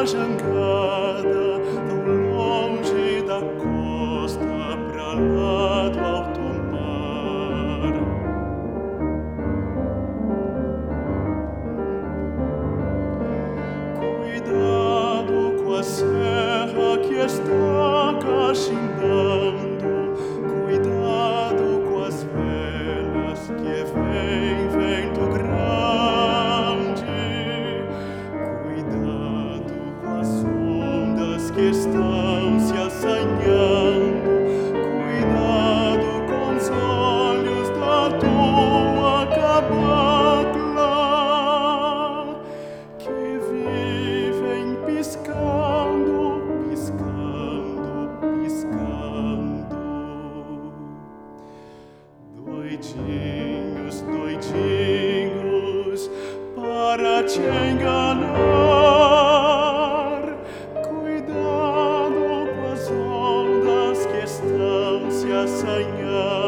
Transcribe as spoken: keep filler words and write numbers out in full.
jangada, tão longe da costa pra lá do alto mar. Cuidado com a serra que está cachimbando, cuidado com as velas que vem vento grande, cuidado com as ondas que estão se assanhando, cuidado com os olhos da tua cabocla que vivem piscando, piscando, piscando. Doidinhos, doidinhos, para te enganar. Cuidado com as ondas que estão se assanhando.